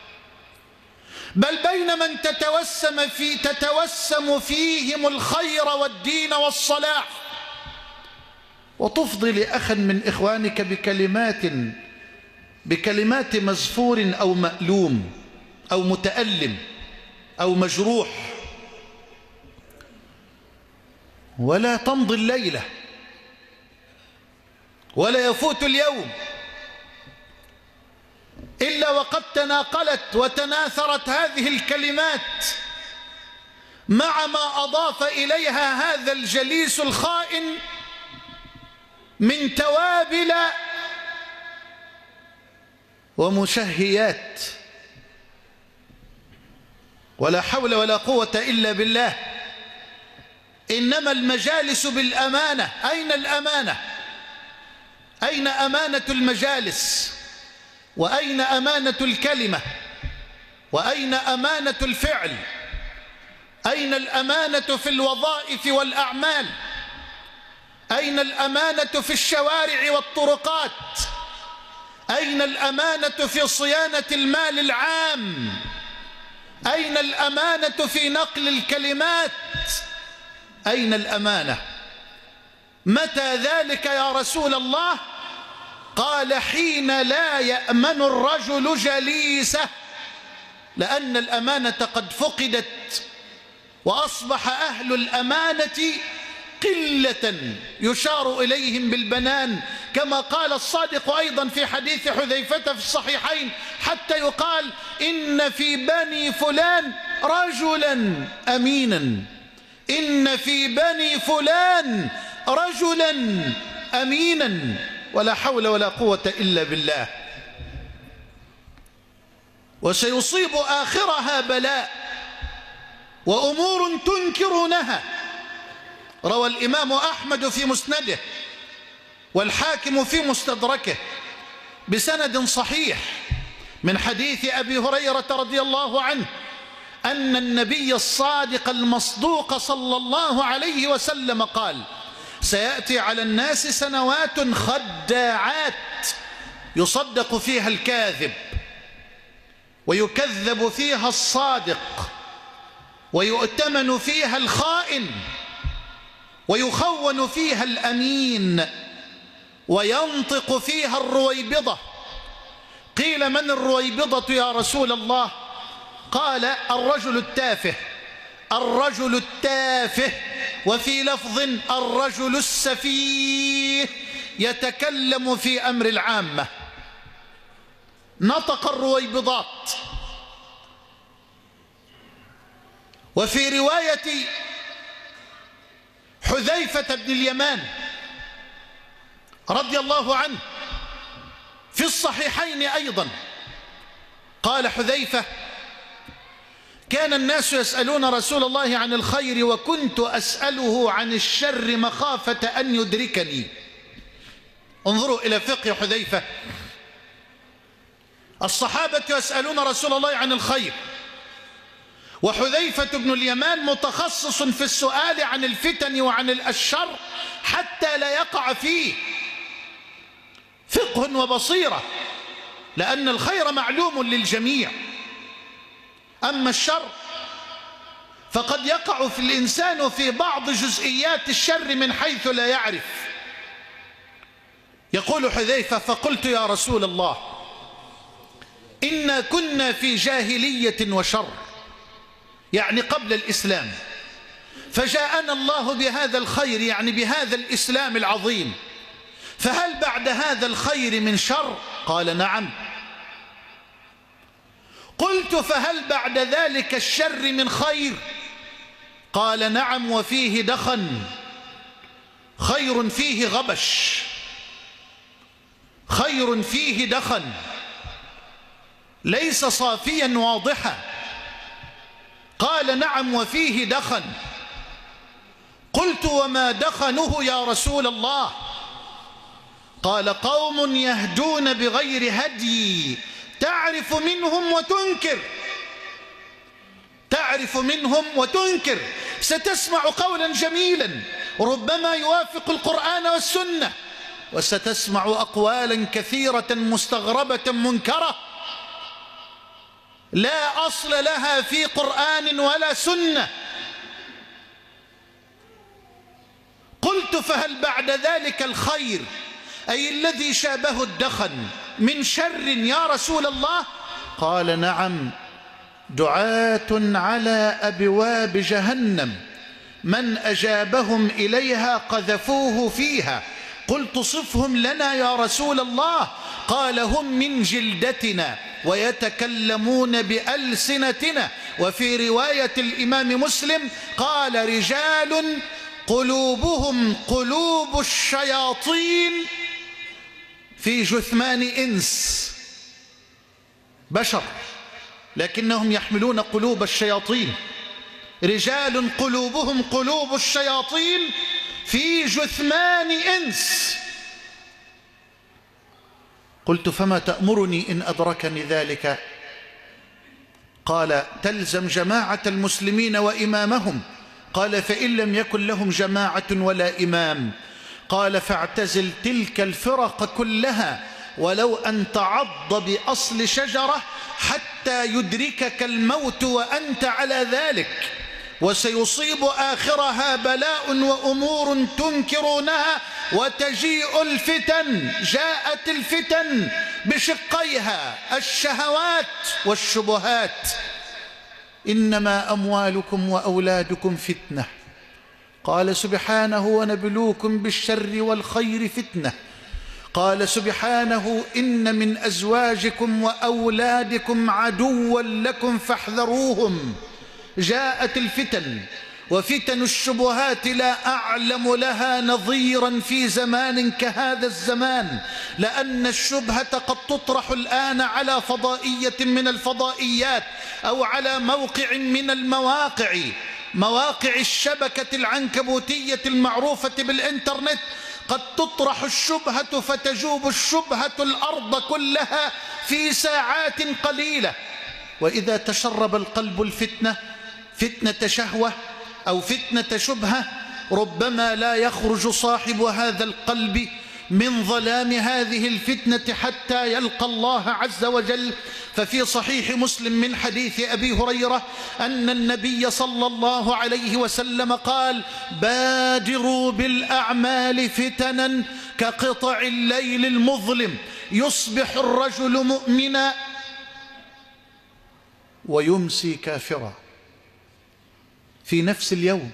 بل بين من تتوسم فيهم الخير والدين والصلاح، وتفضي لأخا من إخوانك بكلمات مزفور أو مألوم أو متألم أو مجروح، ولا تمضي الليلة ولا يفوت اليوم إلا وقد تناقلت وتناثرت هذه الكلمات مع ما أضاف إليها هذا الجليس الخائن من توابل ومشهيات. ولا حول ولا قوة إلا بالله. إنما المجالس بالأمانة. أين الأمانة؟ أين أمانة المجالس؟ وأين أمانة الكلمة؟ وأين أمانة الفعل؟ أين الأمانة في الوظائف والأعمال؟ أين الأمانة في الشوارع والطرقات؟ أين الأمانة في صيانة المال العام؟ أين الأمانة في نقل الكلمات؟ أين الأمانة؟ متى ذلك يا رسول الله؟ قال: حين لا يأمن الرجل جليسه، لأن الأمانة قد فقدت، وأصبح أهل الأمانة قلة يشار إليهم بالبنان، كما قال الصادق أيضا في حديث حذيفة في الصحيحين، حتى يقال: إن في بني فلان رجلا أمينا، إن في بني فلان رجلا أمينا. ولا حول ولا قوة إلا بالله. وسيصيب آخرها بلاء وأمور تنكرونها. روى الإمام أحمد في مسنده والحاكم في مستدركه بسند صحيح من حديث أبي هريرة رضي الله عنه أن النبي الصادق المصدوق صلى الله عليه وسلم قال: سيأتي على الناس سنوات خداعات يصدق فيها الكاذب ويكذب فيها الصادق ويؤتمن فيها الخائن ويخون فيها الأمين وينطق فيها الرويبضة. قيل: من الرويبضة يا رسول الله؟ قال: الرجل التافه. الرجل التافه، وفي لفظ: الرجل السفيه، يتكلم في أمر العامة. نطق الرويبضات. وفي رواية حذيفة بن اليمان رضي الله عنه في الصحيحين أيضا قال حذيفة: كان الناس يسألون رسول الله عن الخير وكنت أسأله عن الشر مخافة أن يدركني. انظروا إلى فقه حذيفة. الصحابة يسألون رسول الله عن الخير، وحذيفة بن اليمان متخصص في السؤال عن الفتن وعن الشر حتى لا يقع فيه، فقه وبصيرة، لأن الخير معلوم للجميع. أما الشر فقد يقع في الإنسان في بعض جزئيات الشر من حيث لا يعرف. يقول حذيفة: فقلت يا رسول الله إنا كنا في جاهلية وشر، يعني قبل الإسلام، فجاءنا الله بهذا الخير، يعني بهذا الإسلام العظيم، فهل بعد هذا الخير من شر؟ قال: نعم. قلت: فهل بعد ذلك الشر من خير؟ قال: نعم، وفيه دخن، خير فيه غبش، خير فيه دخن، ليس صافيا واضحا. قال: نعم، وفيه دخن. قلت: وما دخنه يا رسول الله؟ قال: قوم يهدون بغير هدي، تعرف منهم وتنكر، تعرف منهم وتنكر. ستسمع قولا جميلا ربما يوافق القرآن والسنة، وستسمع أقوالا كثيرة مستغربة منكرة لا أصل لها في قرآن ولا سنة. قلت: فهل بعد ذلك الخير، أي الذي شابه الدخن، من شر يا رسول الله؟ قال: نعم، دعاة على أبواب جهنم، من أجابهم إليها قذفوه فيها. قلت: صفهم لنا يا رسول الله. قال: هم من جلدتنا ويتكلمون بألسنتنا. وفي رواية الإمام مسلم قال: رجال قلوبهم قلوب الشياطين في جثمان إنس، بشر لكنهم يحملون قلوب الشياطين. رجال قلوبهم قلوب الشياطين في جثمان إنس. قلت: فما تأمرني إن أدركني ذلك؟ قال: تلزم جماعة المسلمين وإمامهم. قال: فإن لم يكن لهم جماعة ولا إمام؟ قال: فاعتزل تلك الفرق كلها، ولو أن تعض بأصل شجرة حتى يدركك الموت وأنت على ذلك، وسيصيب آخرها بلاء وأمور تنكرونها، وتجيء الفتن. جاءت الفتن بشقيها، الشهوات والشبهات. إنما أموالكم وأولادكم فتنة. قال سبحانه: ونبلوكم بالشر والخير فتنة. قال سبحانه: إن من أزواجكم وأولادكم عدوا لكم فاحذروهم. جاءت الفتن، وفتن الشبهات لا أعلم لها نظيرا في زمان كهذا الزمان، لأن الشبهة قد تطرح الآن على فضائية من الفضائيات أو على موقع من المواقع، مواقع الشبكة العنكبوتية المعروفة بالإنترنت. قد تطرح الشبهة فتجوب الشبهة الأرض كلها في ساعات قليلة. وإذا تشرب القلب الفتنة، فتنة شهوة أو فتنة شبهة، ربما لا يخرج صاحب هذا القلب من ظلام هذه الفتنة حتى يلقى الله عز وجل. ففي صحيح مسلم من حديث أبي هريرة أن النبي صلى الله عليه وسلم قال: بادروا بالأعمال فتنا كقطع الليل المظلم، يصبح الرجل مؤمنا ويمسي كافرا في نفس اليوم،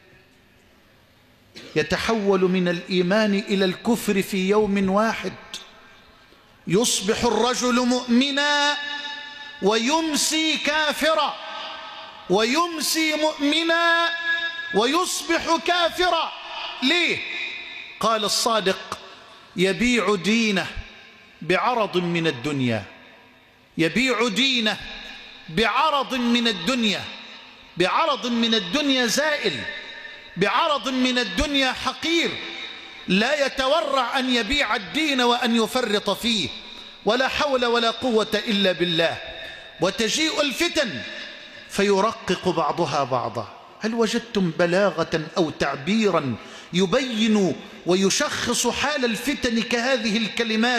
يتحول من الإيمان إلى الكفر في يوم واحد. يصبح الرجل مؤمنا ويمسي كافرا، ويمسي مؤمنا ويصبح كافرا. ليه؟ قال الصادق: يبيع دينه بعرض من الدنيا، يبيع دينه بعرض من الدنيا، بعرض من الدنيا زائل، بعرض من الدنيا حقير، لا يتورع أن يبيع الدين وأن يفرط فيه. ولا حول ولا قوة إلا بالله. وتجيء الفتن فيرقق بعضها بعضا. هل وجدتم بلاغة أو تعبيرا يبين ويشخص حال الفتن كهذه الكلمات؟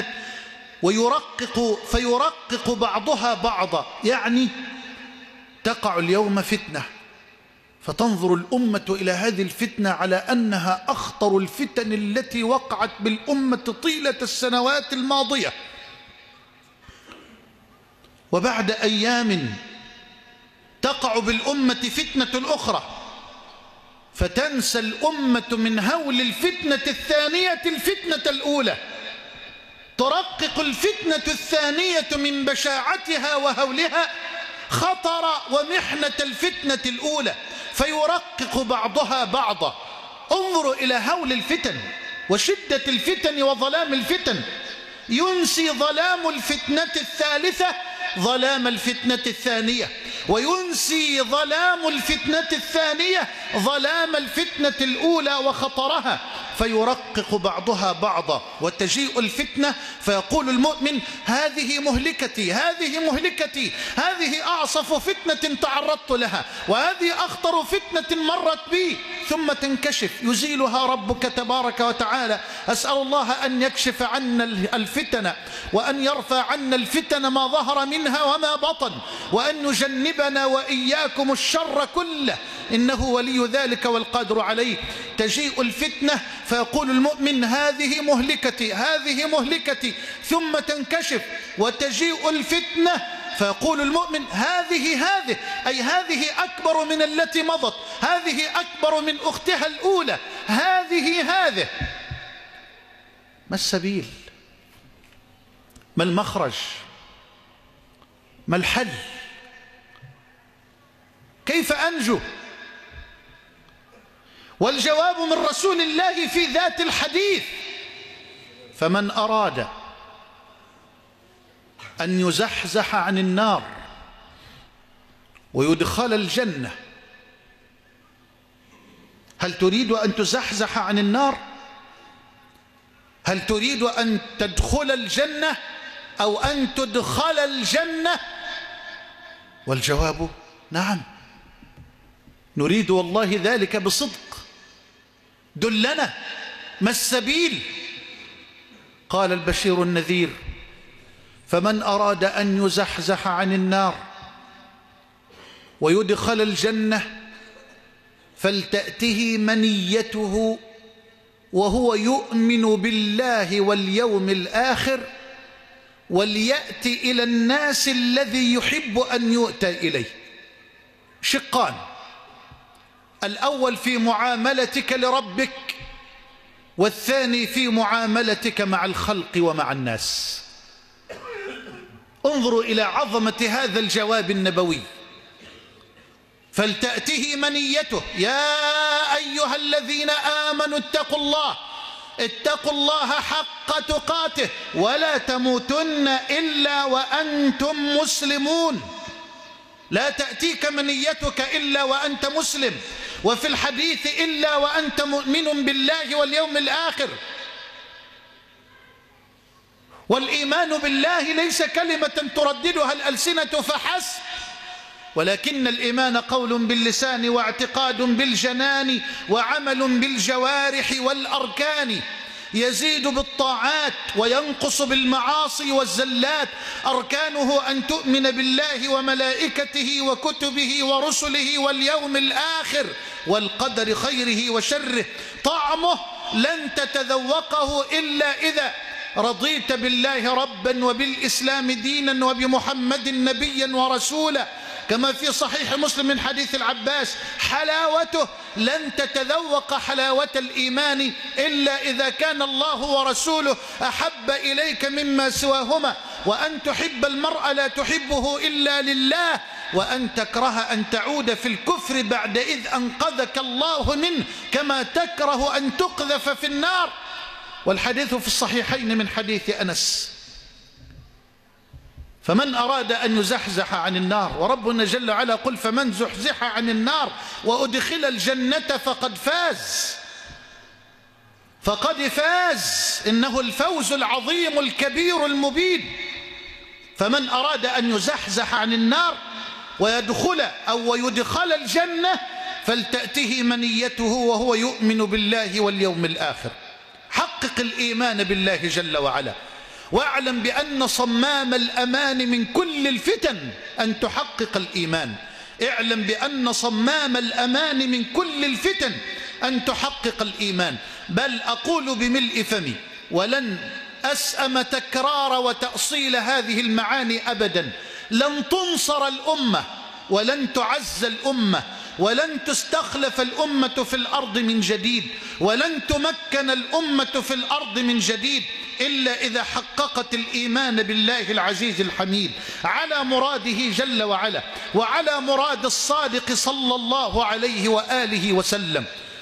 فيرقق بعضها بعضا، يعني تقع اليوم فتنة فتنظر الأمة إلى هذه الفتنة على أنها أخطر الفتن التي وقعت بالأمة طيلة السنوات الماضية، وبعد أيام تقع بالأمة فتنة أخرى فتنسى الأمة من هول الفتنة الثانية الفتنة الأولى، ترقق الفتنة الثانية من بشاعتها وهولها خطر ومحنة الفتنة الأولى، فيرقق بعضها بعضا. انظروا إلى هول الفتن وشدة الفتن وظلام الفتن، ينسي ظلام الفتنة الثالثة ظلام الفتنة الثانية، وينسي ظلام الفتنة الثانية ظلام الفتنة الأولى وخطرها، فيرقق بعضها بعضا. وتجيء الفتنة فيقول المؤمن هذه مهلكتي، هذه مهلكتي، هذه أعصف فتنة تعرضت لها، وهذه أخطر فتنة مرت بي، ثم تنكشف يزيلها ربك تبارك وتعالى. أسأل الله أن يكشف عنا الفتن، وأن يرفع عنا الفتن ما ظهر منها وما بطن، وأن يجنبنا وإياكم الشر كله، إنه ولي ذلك والقادر عليه. تجيء الفتنة فيقول المؤمن هذه مهلكتي، هذه مهلكتي، ثم تنكشف. وتجيء الفتنة فيقول المؤمن هذه أي هذه أكبر من التي مضت، هذه أكبر من أختها الأولى، هذه. ما السبيل؟ ما المخرج؟ ما الحل؟ كيف أنجو؟ والجواب من رسول الله في ذات الحديث: فمن أراد أن يزحزح عن النار ويدخل الجنة. هل تريد أن تزحزح عن النار؟ هل تريد أن تدخل الجنة أو أن تدخل الجنة؟ والجواب نعم، نريد والله ذلك بصدق. دلنا، ما السبيل؟ قال البشير النذير: فمن أراد أن يزحزح عن النار ويدخل الجنة فلتأته منيته وهو يؤمن بالله واليوم الآخر، وليأتي إلى الناس الذي يحب أن يؤتى إليه. شقان: الأول في معاملتك لربك، والثاني في معاملتك مع الخلق ومع الناس. انظروا إلى عظمة هذا الجواب النبوي: فلتأته منيته، يا أيها الذين آمنوا اتقوا الله حق تقاته ولا تموتن إلا وأنتم مسلمون. لا تأتيك منيتك إلا وأنت مسلم، وفي الحديث إلا وأنت مؤمن بالله واليوم الآخر. والإيمان بالله ليس كلمة ترددها الألسنة فحسب، ولكن الإيمان قول باللسان واعتقاد بالجنان وعمل بالجوارح والأركان، يزيد بالطاعات وينقص بالمعاصي والزلات. أركانه أن تؤمن بالله وملائكته وكتبه ورسله واليوم الآخر والقدر خيره وشره. طعمه لن تتذوقه إلا إذا رضيت بالله ربا وبالإسلام دينا وبمحمد نبيا ورسولا، كما في صحيح مسلم من حديث العباس: حلاوته لن تتذوق حلاوة الإيمان إلا إذا كان الله ورسوله أحب إليك مما سواهما، وأن تحب المرء لا تحبه إلا لله، وأن تكره أن تعود في الكفر بعد إذ أنقذك الله منه، كما تكره أن تقذف في النار. والحديث في الصحيحين من حديث أنس. فمن أراد أن يزحزح عن النار، وربنا جل وعلا قل: فمن زحزح عن النار وأدخل الجنة فقد فاز. إنه الفوز العظيم الكبير المبين. فمن أراد أن يزحزح عن النار ويدخل الجنة فلتأته منيته وهو يؤمن بالله واليوم الآخر. حقق الإيمان بالله جل وعلا، واعلم بأن صمام الأمان من كل الفتن أن تحقق الإيمان. اعلم بأن صمام الأمان من كل الفتن أن تحقق الإيمان. بل أقول بملء فمي ولن أسأم تكرار وتأصيل هذه المعاني أبدا: لن تنصر الأمة ولن تعز الأمة ولن تستخلف الأمة في الأرض من جديد ولن تمكن الأمة في الأرض من جديد إلا إذا حققت الإيمان بالله العزيز الحميد على مراده جل وعلا وعلى مراد الصادق صلى الله عليه وآله وسلم.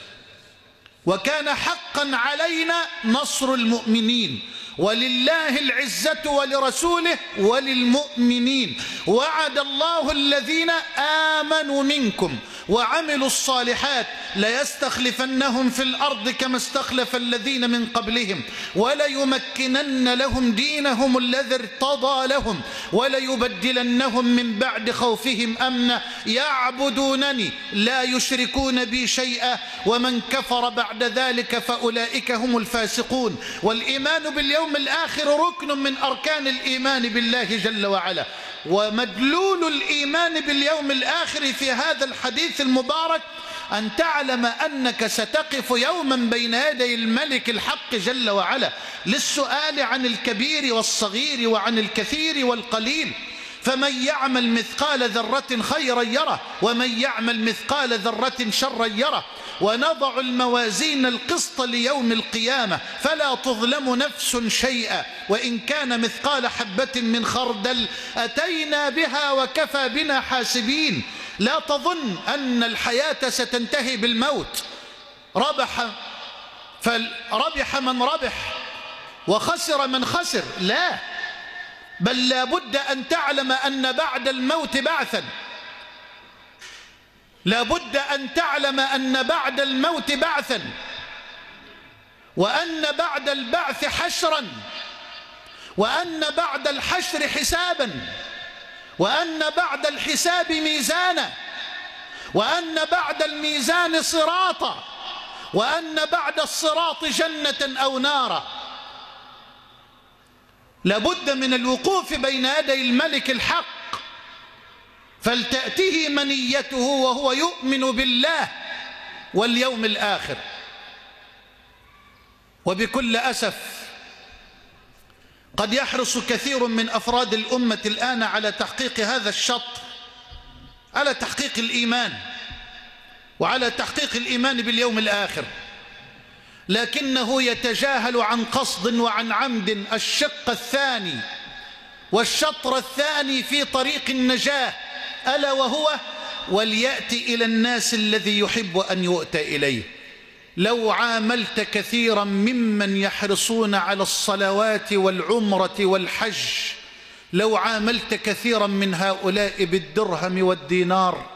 وكان حقا علينا نصر المؤمنين، ولله العزة ولرسوله وللمؤمنين. وعد الله الذين آمنوا منكم وعملوا الصالحات ليستخلفنهم في الأرض كما استخلف الذين من قبلهم وليمكنن لهم دينهم الذي ارتضى لهم وليبدلنهم من بعد خوفهم أمنا يعبدونني لا يشركون بي شيئا ومن كفر بعد ذلك فأولئك هم الفاسقون. والإيمان باليوم الآخر ركن من أركان الإيمان بالله جل وعلا. ومدلول الإيمان باليوم الآخر في هذا الحديث المبارك أن تعلم أنك ستقف يوما بين يدي الملك الحق جل وعلا للسؤال عن الكبير والصغير وعن الكثير والقليل. فمن يعمل مثقال ذرة خيرا يره ومن يعمل مثقال ذرة شرا يره. ونضع الموازين القسط ليوم القيامة فلا تظلم نفس شيئا وإن كان مثقال حبة من خردل أتينا بها وكفى بنا حاسبين. لا تظن أن الحياة ستنتهي بالموت. ربح من ربح وخسر من خسر، لا، بل لا بد أن تعلم أن بعد الموت بعثا. لا بد أن تعلم أن بعد الموت بعثا، وأن بعد البعث حشرا، وأن بعد الحشر حسابا، وأن بعد الحساب ميزانا، وأن بعد الميزان صراطا، وأن بعد الصراط جنة أو نارا. لابد من الوقوف بين يدي الملك الحق فلتأته منيته وهو يؤمن بالله واليوم الآخر. وبكل أسف قد يحرص كثير من أفراد الأمة الآن على تحقيق هذا الشطر، على تحقيق الإيمان وعلى تحقيق الإيمان باليوم الآخر، لكنه يتجاهل عن قصد وعن عمد الشق الثاني والشطر الثاني في طريق النجاة، ألا وهو وليأتي إلى الناس الذي يحب أن يؤتى إليه. لو عاملت كثيرا ممن يحرصون على الصلوات والعمرة والحج، لو عاملت كثيرا من هؤلاء بالدرهم والدينار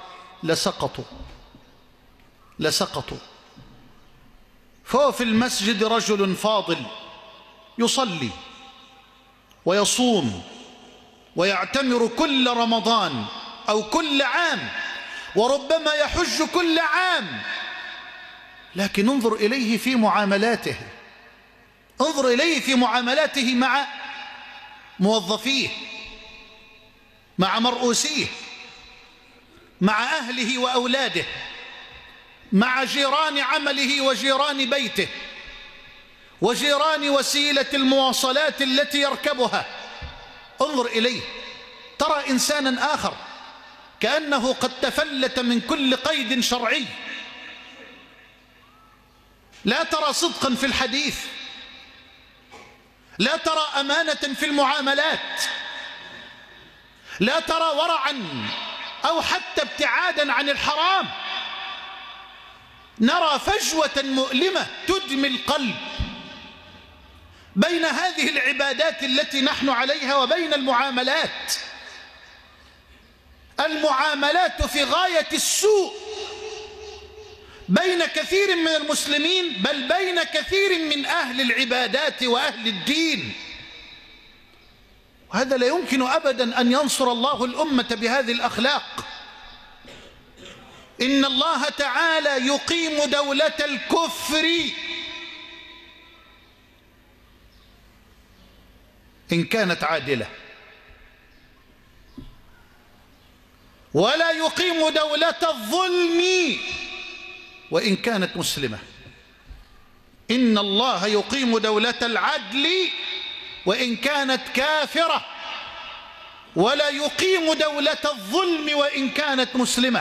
لسقطوا. فهو في المسجد رجل فاضل يصلي ويصوم ويعتمر كل رمضان أو كل عام، وربما يحج كل عام، لكن انظر إليه في معاملاته، انظر إليه في معاملاته مع موظفيه، مع مرؤوسيه، مع أهله وأولاده، مع جيران عمله وجيران بيته وجيران وسيلة المواصلات التي يركبها. انظر إليه ترى إنسانا آخر كأنه قد تفلت من كل قيد شرعي. لا ترى صدقا في الحديث، لا ترى أمانة في المعاملات، لا ترى ورعا أو حتى ابتعادا عن الحرام. نرى فجوة مؤلمة تدمي القلب بين هذه العبادات التي نحن عليها وبين المعاملات. المعاملات في غاية السوء بين كثير من المسلمين، بل بين كثير من أهل العبادات وأهل الدين. وهذا لا يمكن أبدا أن ينصر الله الأمة بهذه الأخلاق. إن الله تعالى يقيم دولة الكفر إن كانت عادلة، ولا يقيم دولة الظلم وإن كانت مسلمة. إن الله يقيم دولة العدل وإن كانت كافرة، ولا يقيم دولة الظلم وإن كانت مسلمة.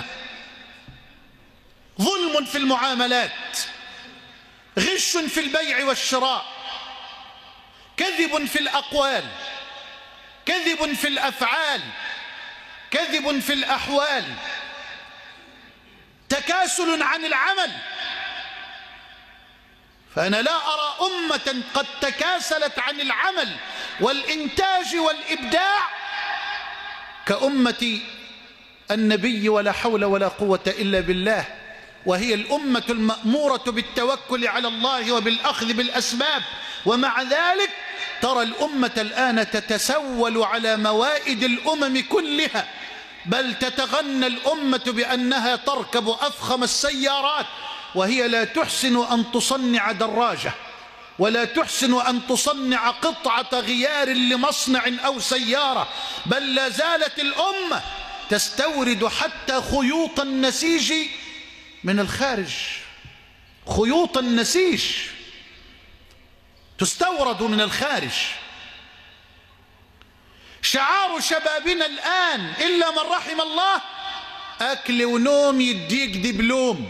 ظلم في المعاملات، غش في البيع والشراء، كذب في الأقوال، كذب في الأفعال، كذب في الأحوال، تكاسل عن العمل. فأنا لا أرى أمة قد تكاسلت عن العمل والإنتاج والإبداع كأمة النبي، ولا حول ولا قوة إلا بالله. وهي الأمة المأمورة بالتوكل على الله وبالأخذ بالأسباب، ومع ذلك ترى الأمة الآن تتسول على موائد الأمم كلها، بل تتغنى الأمة بأنها تركب أفخم السيارات وهي لا تحسن أن تصنع دراجة، ولا تحسن أن تصنع قطعة غيار لمصنع أو سيارة، بل لا زالت الأمة تستورد حتى خيوط النسيج من الخارج. خيوط النسيج تستورد من الخارج. شعار شبابنا الآن إلا من رحم الله: أكل ونوم يديك دبلوم.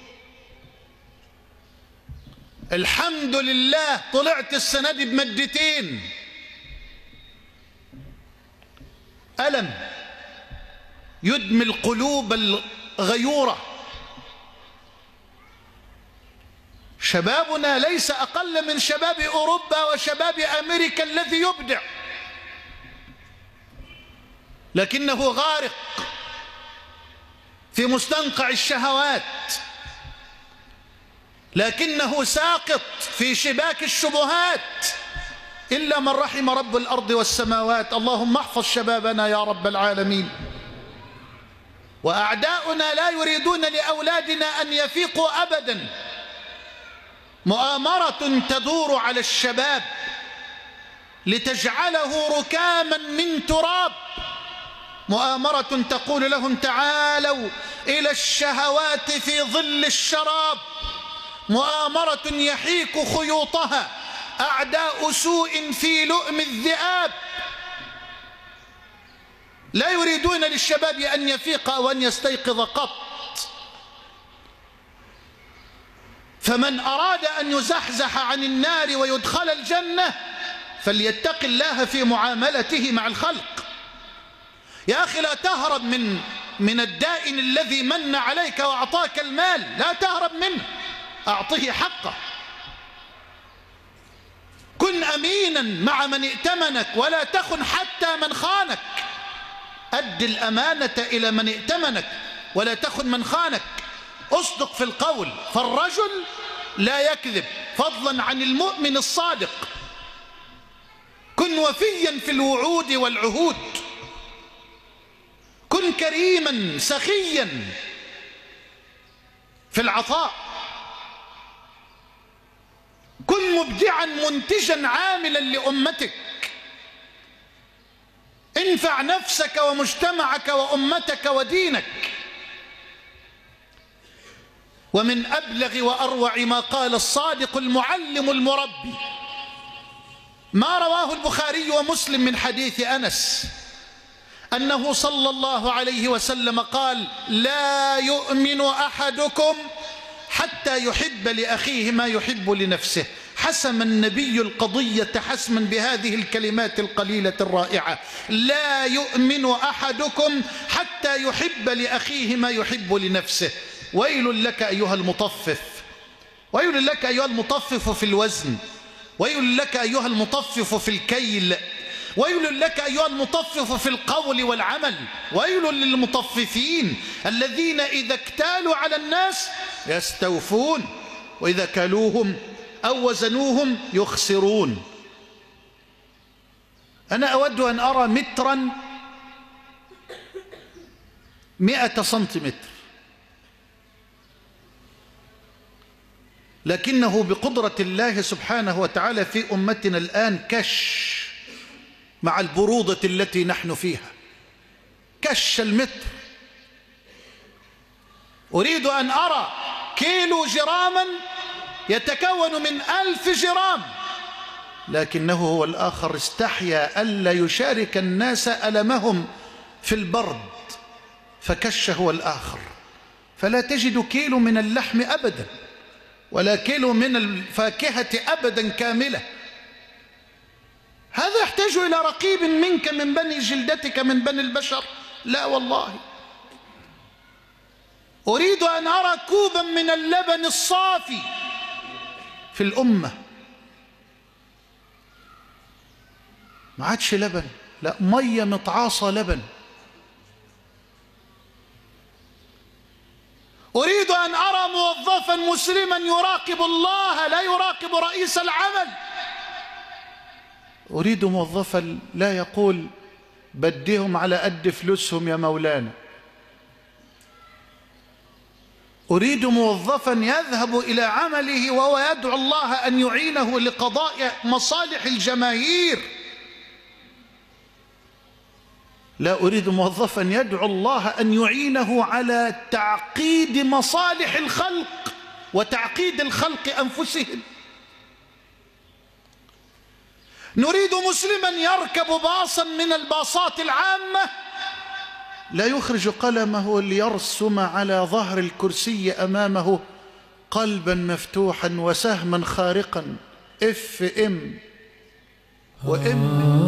الحمد لله طلعت السنة دي بمادتين. ألم يدمي القلوب الغيورة. شبابنا ليس أقل من شباب أوروبا وشباب أمريكا الذي يبدع، لكنه غارق في مستنقع الشهوات، لكنه ساقط في شباك الشبهات، إلا من رحم رب الأرض والسماوات. اللهم احفظ شبابنا يا رب العالمين. وأعداؤنا لا يريدون لأولادنا أن يفيقوا أبدا. مؤامرة تدور على الشباب لتجعله ركاما من تراب، مؤامرة تقول لهم: تعالوا إلى الشهوات في ظل الشراب، مؤامرة يحيك خيوطها أعداء سوء في لؤم الذئاب. لا يريدون للشباب أن يفيق أو أن يستيقظ قط. فمن أراد أن يزحزح عن النار ويدخل الجنة فليتق الله في معاملته مع الخلق. يا أخي لا تهرب من الدائن الذي من عليك وأعطاك المال، لا تهرب منه، أعطه حقه. كن أمينا مع من ائتمنك ولا تخن حتى من خانك. أد الأمانة إلى من ائتمنك ولا تخن من خانك. أصدق في القول، فالرجل لا يكذب فضلا عن المؤمن الصادق. كن وفيا في الوعود والعهود. كن كريما سخيا في العطاء. كن مبدعا منتجا عاملا لأمتك. انفع نفسك ومجتمعك وأمتك ودينك. ومن أبلغ وأروع ما قال الصادق المعلم المربي ما رواه البخاري ومسلم من حديث أنس أنه صلى الله عليه وسلم قال: لا يؤمن أحدكم حتى يحب لأخيه ما يحب لنفسه. حسم النبي القضية حسما بهذه الكلمات القليلة الرائعة: لا يؤمن أحدكم حتى يحب لأخيه ما يحب لنفسه. ويل لك أيها المطفف، ويل لك أيها المطفف في الوزن، ويل لك أيها المطفف في الكيل، ويل لك أيها المطفف في القول والعمل. ويل للمطففين الذين إذا اكتالوا على الناس يستوفون وإذا كالوهم أو وزنوهم يخسرون. أنا أود أن أرى مترا 100 سنتيمتر، لكنه بقدرة الله سبحانه وتعالى في أمتنا الآن كش، مع البرودة التي نحن فيها، كش المتر. أريد أن أرى كيلو جراما يتكون من 1000 جرام، لكنه هو الآخر استحيا ألا يشارك الناس ألمهم في البرد فكش هو الآخر. فلا تجد كيلو من اللحم أبدا، ولا كيلو من الفاكهة أبدا كاملة. هذا يحتاج إلى رقيب منك من بني جلدتك من بني البشر؟ لا والله. أريد أن أرى كوبا من اللبن الصافي في الأمة. ما عادش لبن، لا، مية متعاصة لبن. أريد أن أرى موظفا مسلما يراقب الله لا يراقب رئيس العمل. أريد موظفا لا يقول بديهم على قد فلوسهم يا مولانا. أريد موظفا يذهب إلى عمله وهو يدعو الله أن يعينه لقضاء مصالح الجماهير. لا أريد موظفا يدعو الله أن يعينه على تعقيد مصالح الخلق وتعقيد الخلق أنفسهم. نريد مسلما يركب باصا من الباصات العامة لا يخرج قلمه ليرسم على ظهر الكرسي أمامه قلبا مفتوحا وسهما خارقا FM وM